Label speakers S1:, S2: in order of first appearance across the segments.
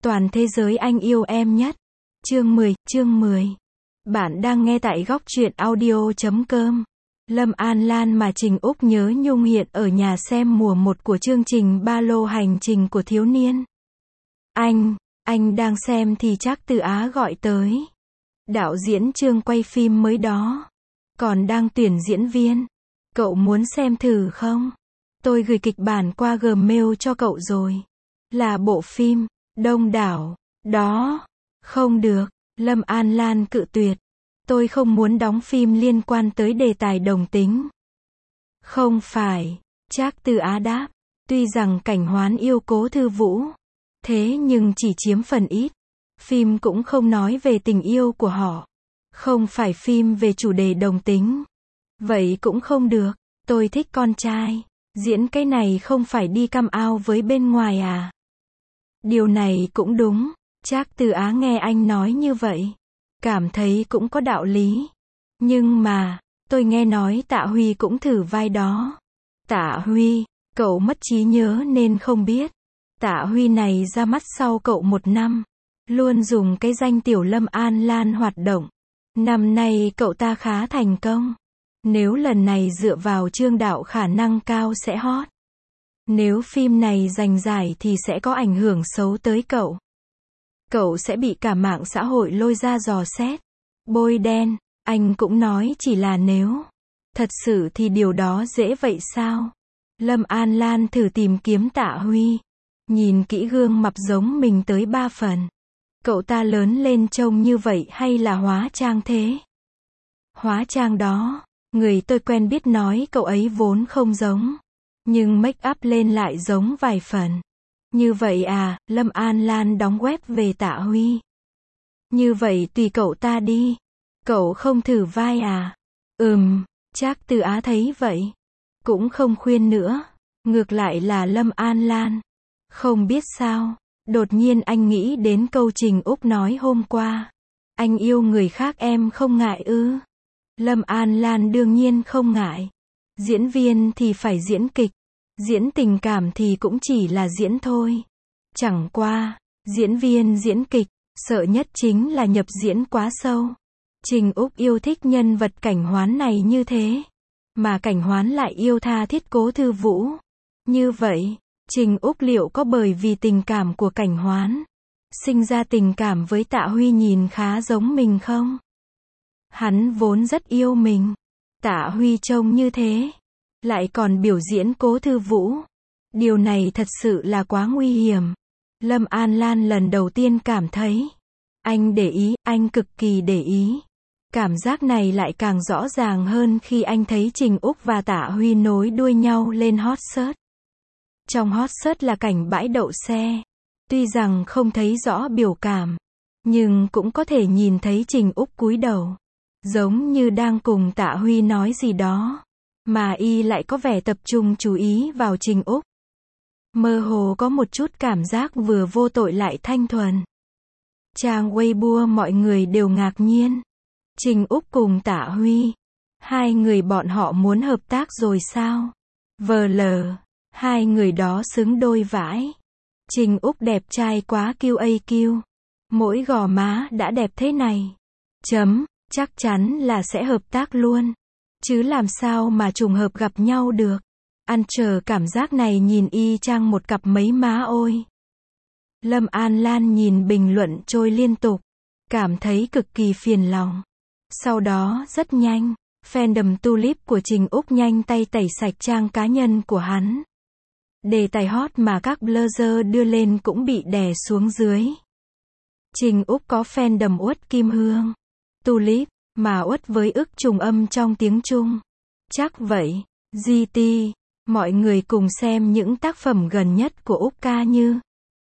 S1: Toàn thế giới anh yêu em nhất. Chương 10. Bạn đang nghe tại góc truyện audio.com. Lâm An Lan mà Trình Úc nhớ nhung hiện ở nhà xem mùa 1 của chương trình Ba lô hành trình của thiếu niên. Anh đang xem thì Trác Từ Á gọi tới. Đạo diễn Trương quay phim mới đó. Còn đang tuyển diễn viên. Cậu muốn xem thử không? Tôi gửi kịch bản qua Gmail cho cậu rồi. Là bộ phim Đông Đảo. Đó. Không được. Lâm An Lan cự tuyệt. Tôi không muốn đóng phim liên quan tới đề tài đồng tính. Không phải. Trác Từ Á đáp. Tuy rằng Cảnh Hoán yêu Cố Thư Vũ. Thế nhưng chỉ chiếm phần ít. Phim cũng không nói về tình yêu của họ. Không phải phim về chủ đề đồng tính. Vậy cũng không được. Tôi thích con trai. Diễn cái này không phải đi cam ao với bên ngoài à? Điều này cũng đúng. Trác Từ Á nghe anh nói như vậy. Cảm thấy cũng có đạo lý. Nhưng mà, tôi nghe nói Tạ Huy cũng thử vai đó. Tạ Huy, cậu mất trí nhớ nên không biết. Tạ Huy này ra mắt sau cậu 1 năm. Luôn dùng cái danh tiểu Lâm An Lan hoạt động. Năm nay cậu ta khá thành công. Nếu lần này dựa vào Trương đạo khả năng cao sẽ hot. Nếu phim này giành giải thì sẽ có ảnh hưởng xấu tới cậu. Cậu sẽ bị cả mạng xã hội lôi ra dò xét. Bôi đen, anh cũng nói chỉ là nếu. Thật sự thì điều đó dễ vậy sao? Lâm An Lan thử tìm kiếm Tạ Huy. Nhìn kỹ gương mặt giống mình tới 3 phần. Cậu ta lớn lên trông như vậy hay là hóa trang thế? Hóa trang đó. Người tôi quen biết nói cậu ấy vốn không giống. Nhưng make up lên lại giống vài phần. Như vậy à, Lâm An Lan đóng web về Tạ Huy. Như vậy tùy cậu ta đi. Cậu không thử vai à? Trác Từ Á thấy vậy. Cũng không khuyên nữa. Ngược lại là Lâm An Lan. Không biết sao. Đột nhiên anh nghĩ đến câu Trình Úc nói hôm qua. Anh yêu người khác em không ngại ư? Lâm An Lan đương nhiên không ngại. Diễn viên thì phải diễn kịch. Diễn tình cảm thì cũng chỉ là diễn thôi. Chẳng qua, diễn viên diễn kịch, sợ nhất chính là nhập diễn quá sâu. Trình Úc yêu thích nhân vật Cảnh Hoán này như thế. Mà Cảnh Hoán lại yêu tha thiết Cố Thư Vũ. Như vậy, Trình Úc liệu có bởi vì tình cảm của Cảnh Hoán sinh ra tình cảm với Tạ Huy nhìn khá giống mình không? Hắn vốn rất yêu mình. Tạ Huy trông như thế. Lại còn biểu diễn Cố Thư Vũ. Điều này thật sự là quá nguy hiểm. Lâm An Lan lần đầu tiên cảm thấy. Anh để ý, anh cực kỳ để ý. Cảm giác này lại càng rõ ràng hơn khi anh thấy Trình Úc và Tạ Huy nối đuôi nhau lên hot search. Trong hot search là cảnh bãi đậu xe. Tuy rằng không thấy rõ biểu cảm. Nhưng cũng có thể nhìn thấy Trình Úc cúi đầu. Giống như đang cùng Tạ Huy nói gì đó. Mà y lại có vẻ tập trung chú ý vào Trình Úc. Mơ hồ có một chút cảm giác vừa vô tội lại thanh thuần. Trang Weibo mọi người đều ngạc nhiên. Trình Úc cùng Tạ Huy. Hai người bọn họ muốn hợp tác rồi sao? VL. Hai người đó xứng đôi vãi. Trình Úc đẹp trai quá QAQ. Mỗi gò má đã đẹp thế này. Chắc chắn là sẽ hợp tác luôn. Chứ làm sao mà trùng hợp gặp nhau được. Ăn chờ cảm giác này nhìn y chang một cặp mấy má ôi. Lâm An Lan nhìn bình luận trôi liên tục. Cảm thấy cực kỳ phiền lòng. Sau đó rất nhanh, fandom Tulip của Trình Úc nhanh tay tẩy sạch trang cá nhân của hắn. Đề tài hot mà các blogger đưa lên cũng bị đè xuống dưới. Trình Úc có fandom uất Kim Hương. Tulip, mà uất với ức trùng âm trong tiếng Trung. Chắc vậy. GT, mọi người cùng xem những tác phẩm gần nhất của Úc ca như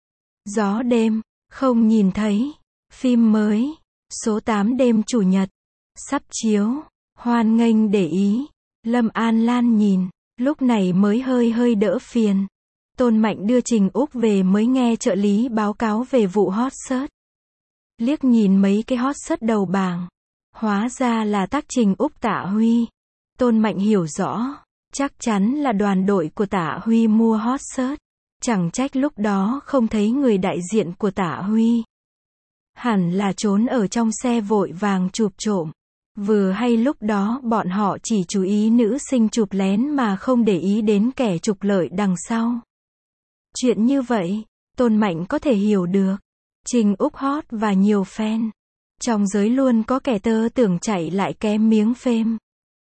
S1: Gió đêm, không nhìn thấy. Phim mới, số 8 đêm chủ nhật. Sắp chiếu, hoan nghênh để ý. Lâm An Lan nhìn, lúc này mới hơi đỡ phiền. Tôn Mạnh đưa Trình Úc về mới nghe trợ lý báo cáo về vụ hot search. Liếc nhìn mấy cái hot search đầu bảng. Hóa ra là tác Trình Úc Tạ Huy. Tôn Mạnh hiểu rõ. Chắc chắn là đoàn đội của Tạ Huy mua hot search. Chẳng trách lúc đó không thấy người đại diện của Tạ Huy. Hẳn là trốn ở trong xe vội vàng chụp trộm. Vừa hay lúc đó bọn họ chỉ chú ý nữ sinh chụp lén mà không để ý đến kẻ trục lợi đằng sau. Chuyện như vậy, Tôn Mạnh có thể hiểu được. Trình Úc hot và nhiều fan. Trong giới luôn có kẻ tơ tưởng chạy lại kém miếng fame.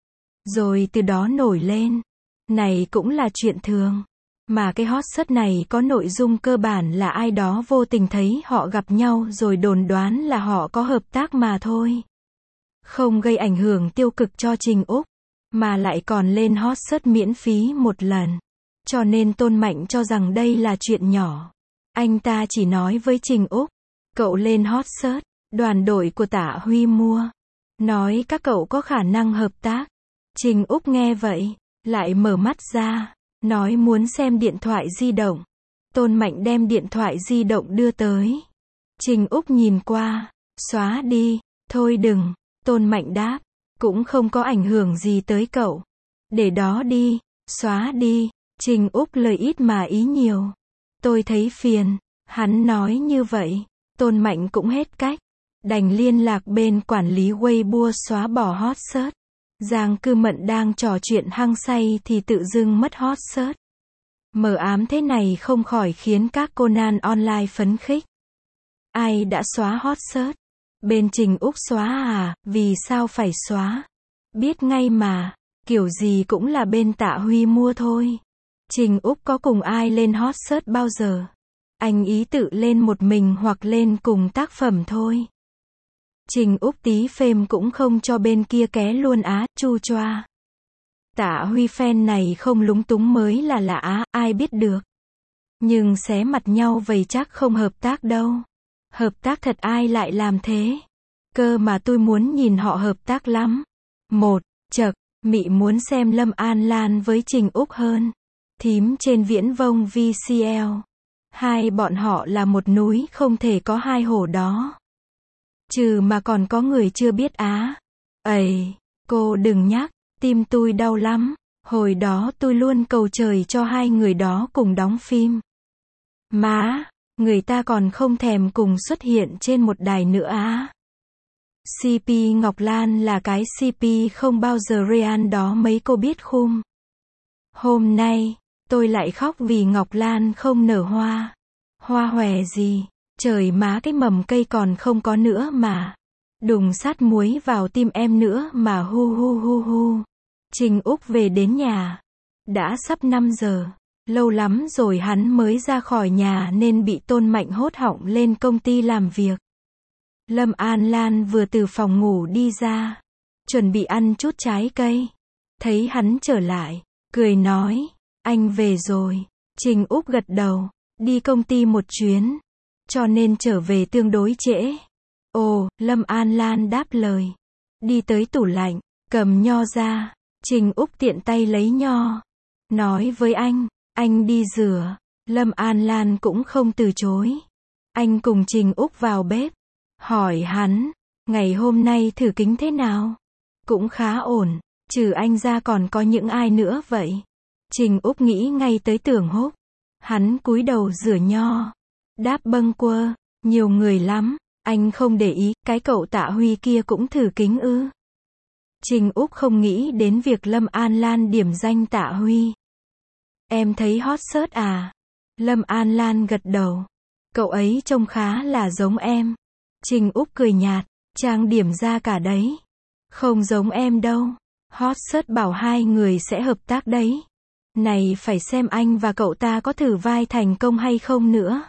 S1: Rồi từ đó nổi lên. Này cũng là chuyện thường. Mà cái hot search này có nội dung cơ bản là ai đó vô tình thấy họ gặp nhau rồi đồn đoán là họ có hợp tác mà thôi. Không gây ảnh hưởng tiêu cực cho Trình Úc, mà lại còn lên hot search miễn phí một lần. Cho nên Tôn Mạnh cho rằng đây là chuyện nhỏ. Anh ta chỉ nói với Trình Úc, cậu lên hot search, đoàn đội của Tạ Huy mua. Nói các cậu có khả năng hợp tác. Trình Úc nghe vậy, lại mở mắt ra, nói muốn xem điện thoại di động. Tôn Mạnh đem điện thoại di động đưa tới. Trình Úc nhìn qua, xóa đi, thôi đừng. Tôn Mạnh đáp, cũng không có ảnh hưởng gì tới cậu. Để đó đi, xóa đi. Trình Úc lời ít mà ý nhiều. Tôi thấy phiền. Hắn nói như vậy, Tôn Mạnh cũng hết cách. Đành liên lạc bên quản lý Weibo xóa bỏ hot search. Giang Cư Mận đang trò chuyện hăng say thì tự dưng mất hot search. Mờ ám thế này không khỏi khiến các Conan online phấn khích. Ai đã xóa hot search? Bên Trình Úc xóa à, vì sao phải xóa? Biết ngay mà, kiểu gì cũng là bên Tạ Huy mua thôi. Trình Úc có cùng ai lên hot search bao giờ? Anh ý tự lên một mình hoặc lên cùng tác phẩm thôi. Trình Úc tí phêm cũng không cho bên kia ké luôn á, chu choa. Tạ Huy fan này không lúng túng mới là lạ á, ai biết được. Nhưng xé mặt nhau vậy chắc không hợp tác đâu. Hợp tác thật ai lại làm thế? Cơ mà tôi muốn nhìn họ hợp tác lắm. Chậc, mị muốn xem Lâm An Lan với Trình Úc hơn. Thím trên viễn vông VCL. Hai bọn họ là một núi không thể có hai hổ đó. Trừ mà còn có người chưa biết á. Ầy, cô đừng nhắc, tim tôi đau lắm. Hồi đó tôi luôn cầu trời cho hai người đó cùng đóng phim. Má, người ta còn không thèm cùng xuất hiện trên một đài nữa á. CP Ngọc Lan là cái CP không bao giờ real đó mấy cô biết khum. Hôm nay, tôi lại khóc vì Ngọc Lan không nở hoa. Hoa hòe gì, trời má cái mầm cây còn không có nữa mà. Đùng sát muối vào tim em nữa mà hu hu hu hu. Trình Úc về đến nhà. Đã sắp 5 giờ. Lâu lắm rồi hắn mới ra khỏi nhà nên bị Tôn Mạnh hốt họng lên công ty làm việc. Lâm An Lan vừa từ phòng ngủ đi ra. Chuẩn bị ăn chút trái cây. Thấy hắn trở lại. Cười nói. Anh về rồi. Trình Úc gật đầu. Đi công ty một chuyến. Cho nên trở về tương đối trễ. Ồ, Lâm An Lan đáp lời. Đi tới tủ lạnh. Cầm nho ra. Trình Úc tiện tay lấy nho. Nói với anh đi rửa. Lâm An Lan cũng không từ chối. Anh cùng Trình Úc vào bếp. Hỏi hắn, ngày hôm nay thử kính thế nào? Cũng khá ổn, trừ anh ra còn có những ai nữa vậy? Trình Úc nghĩ ngay tới Tưởng Húc. Hắn cúi đầu rửa nho. Đáp bâng quơ, nhiều người lắm, anh không để ý, cái cậu Tạ Huy kia cũng thử kính ư? Trình Úc không nghĩ đến việc Lâm An Lan điểm danh Tạ Huy. Em thấy hot search à? Lâm An Lan gật đầu. Cậu ấy trông khá là giống em. Trình Úc cười nhạt, trang điểm ra cả đấy. Không giống em đâu. Hot search bảo hai người sẽ hợp tác đấy. Này phải xem anh và cậu ta có thử vai thành công hay không nữa.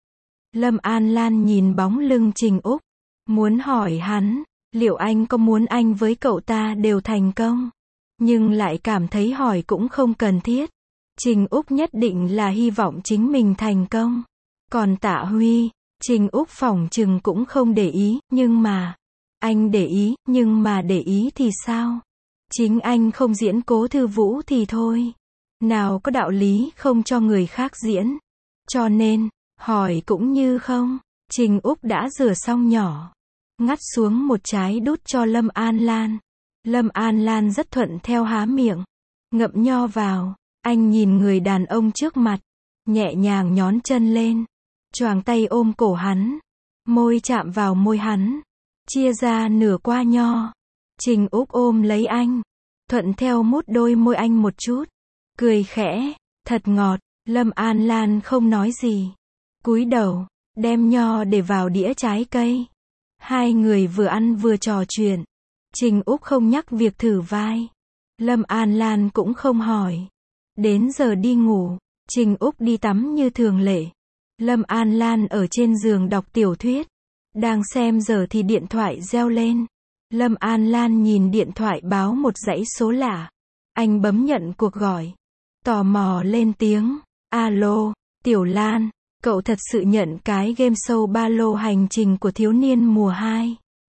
S1: Lâm An Lan nhìn bóng lưng Trình Úc. Muốn hỏi hắn, liệu anh có muốn anh với cậu ta đều thành công? Nhưng lại cảm thấy hỏi cũng không cần thiết. Trình Úc nhất định là hy vọng chính mình thành công. Còn Tạ Huy, Trình Úc phỏng chừng cũng không để ý, nhưng mà, anh để ý, nhưng mà để ý thì sao? Chính anh không diễn Cố Thư Vũ thì thôi. Nào có đạo lý không cho người khác diễn. Cho nên, hỏi cũng như không. Trình Úc đã rửa xong nhỏ. Ngắt xuống một trái đút cho Lâm An Lan. Lâm An Lan rất thuận theo há miệng. Ngậm nho vào. Anh nhìn người đàn ông trước mặt. nhẹ nhàng nhón chân lên, choàng tay ôm cổ hắn, môi chạm vào môi hắn, chia ra nửa qua nho. Trình Úc ôm lấy anh, thuận theo mút đôi môi anh một chút, cười khẽ, thật ngọt. Lâm An Lan không nói gì, cúi đầu, đem nho để vào đĩa trái cây. Hai người vừa ăn vừa trò chuyện. Trình Úc không nhắc việc thử vai. Lâm An Lan cũng không hỏi. Đến giờ đi ngủ, Trình Úc đi tắm như thường lệ. Lâm An Lan ở trên giường đọc tiểu thuyết. Đang xem giờ thì điện thoại reo lên. Lâm An Lan nhìn điện thoại báo một dãy số lạ. Anh bấm nhận cuộc gọi. Tò mò lên tiếng. Alo, Tiểu Lan, cậu thật sự nhận cái game show ba lô hành trình của thiếu niên mùa 2.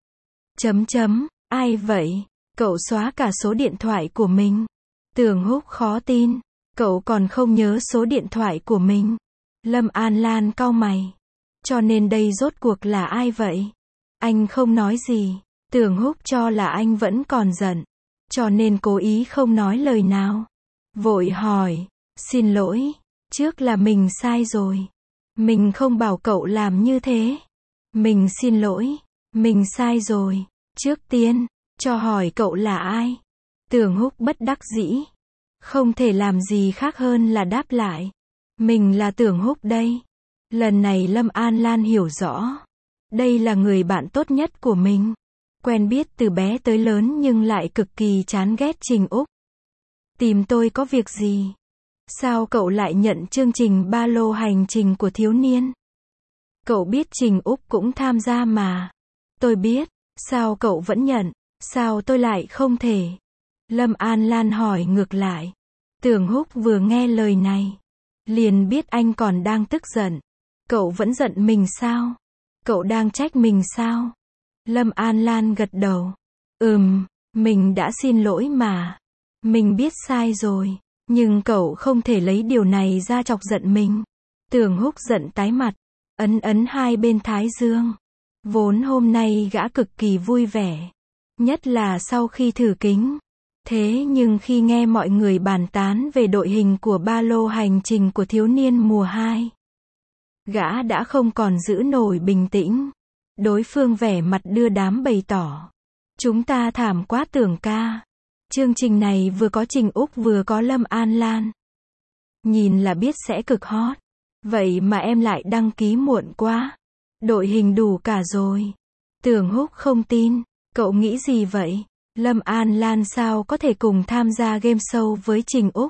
S1: Ai vậy? Cậu xóa cả số điện thoại của mình. Tưởng Húc khó tin. Cậu còn không nhớ số điện thoại của mình. Lâm An Lan cau mày. Cho nên đây rốt cuộc là ai vậy? Anh không nói gì. Tưởng Húc cho là anh vẫn còn giận. Cho nên cố ý không nói lời nào. Vội hỏi. Xin lỗi. Trước là mình sai rồi. Mình không bảo cậu làm như thế. Mình xin lỗi. Mình sai rồi. Trước tiên, cho hỏi cậu là ai? Tưởng Húc bất đắc dĩ. Không thể làm gì khác hơn là đáp lại. Mình là Tưởng Húc đây. Lần này Lâm An Lan hiểu rõ. Đây là người bạn tốt nhất của mình. Quen biết từ bé tới lớn nhưng lại cực kỳ chán ghét Trình Úc. Tìm tôi có việc gì? Sao cậu lại nhận chương trình ba lô hành trình của thiếu niên? Cậu biết Trình Úc cũng tham gia mà. Tôi biết. Sao cậu vẫn nhận? Sao tôi lại không thể? Lâm An Lan hỏi ngược lại. Tưởng Húc vừa nghe lời này, liền biết anh còn đang tức giận. Cậu vẫn giận mình sao? Cậu đang trách mình sao? Lâm An Lan gật đầu. Mình đã xin lỗi mà. Mình biết sai rồi. Nhưng cậu không thể lấy điều này ra chọc giận mình. Tưởng Húc giận tái mặt, ấn hai bên thái dương. Vốn hôm nay gã cực kỳ vui vẻ. Nhất là sau khi thử kính. Thế nhưng khi nghe mọi người bàn tán về đội hình của ba lô hành trình của thiếu niên mùa 2, gã đã không còn giữ nổi bình tĩnh. Đối phương vẻ mặt đưa đám bày tỏ. Chúng ta thảm quá Tưởng ca. Chương trình này vừa có Trình Úc vừa có Lâm An Lan. Nhìn là biết sẽ cực hot. Vậy mà em lại đăng ký muộn quá. Đội hình đủ cả rồi. Tưởng Húc không tin. Cậu nghĩ gì vậy? Lâm An Lan sao có thể cùng tham gia game show với Trình Úc?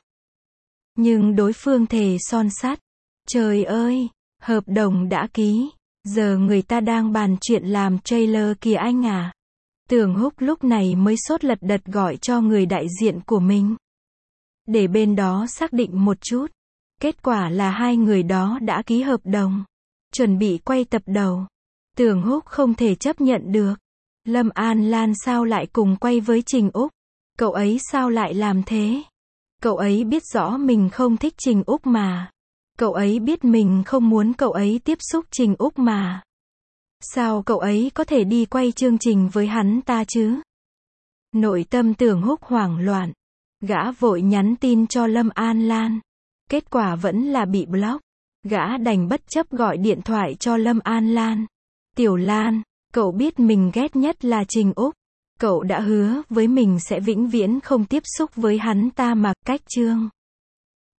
S1: Nhưng đối phương thề son sắt. Trời ơi, hợp đồng đã ký. Giờ người ta đang bàn chuyện làm trailer kìa anh à. Tưởng Húc lúc này mới sốt lật đật gọi cho người đại diện của mình. Để bên đó xác định một chút. Kết quả là hai người đó đã ký hợp đồng. Chuẩn bị quay tập đầu. Tưởng Húc không thể chấp nhận được. Lâm An Lan sao lại cùng quay với Trình Úc? Cậu ấy sao lại làm thế? Cậu ấy biết rõ mình không thích Trình Úc mà. Cậu ấy biết mình không muốn cậu ấy tiếp xúc Trình Úc mà. Sao cậu ấy có thể đi quay chương trình với hắn ta chứ? Nội tâm Tưởng Húc hoảng loạn. Gã vội nhắn tin cho Lâm An Lan. Kết quả vẫn là bị block. Gã đành bất chấp gọi điện thoại cho Lâm An Lan. Tiểu Lan, cậu biết mình ghét nhất là Trình Úc. Cậu đã hứa với mình sẽ vĩnh viễn không tiếp xúc với hắn ta mà cách chương.